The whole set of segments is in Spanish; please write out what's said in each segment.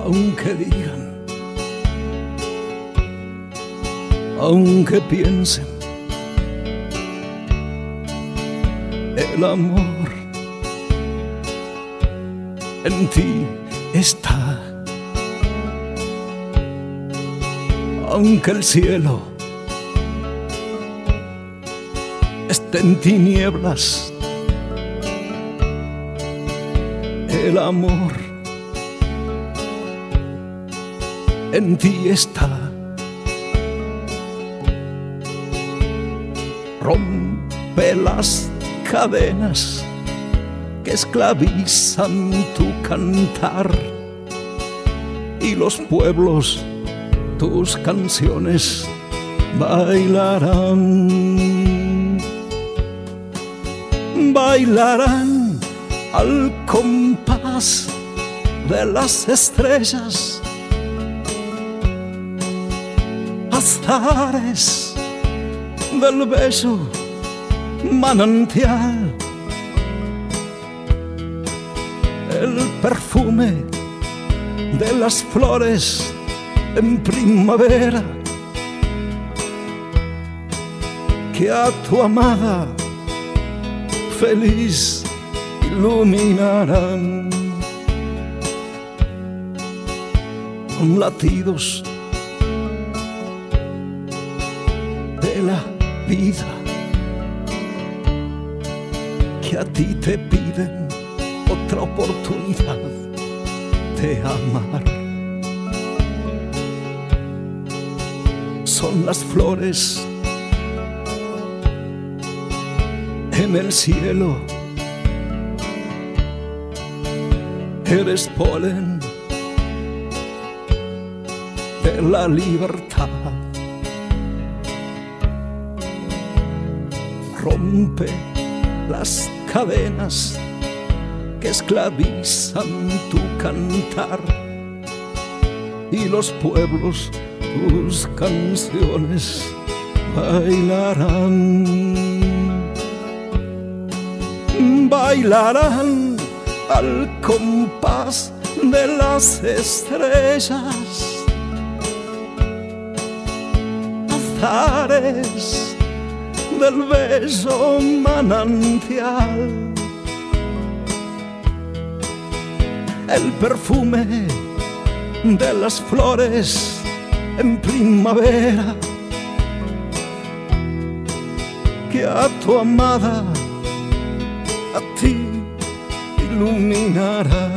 aunque digan, aunque piensen, el amor en ti está. Aunque el cielo esté en tinieblas, el amor en ti está. Rompe las cadenas que esclavizan tu cantar, y los pueblos tus canciones bailarán. Bailarán al compás de las estrellas, azares del bello manantial. El perfume de las flores en primavera que a tu amada feliz iluminarán. Con latidos de la vida que a ti te piden otra oportunidad de amar. Son las flores en el cielo, eres polen de la libertad. Rompe las cadenas que esclavizan tu cantar, y los pueblos tus canciones bailarán. Bailarán al compás de las estrellas, azares del bello manantial. El perfume de las flores en primavera que a tu amada a ti iluminará.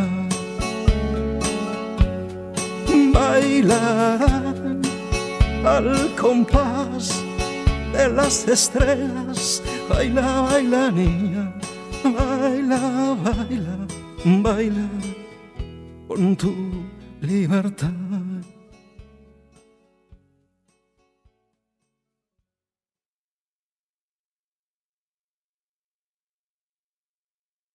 Bailarán al compás de las estrellas. Baila, baila niña, baila, baila, baila con tu libertad.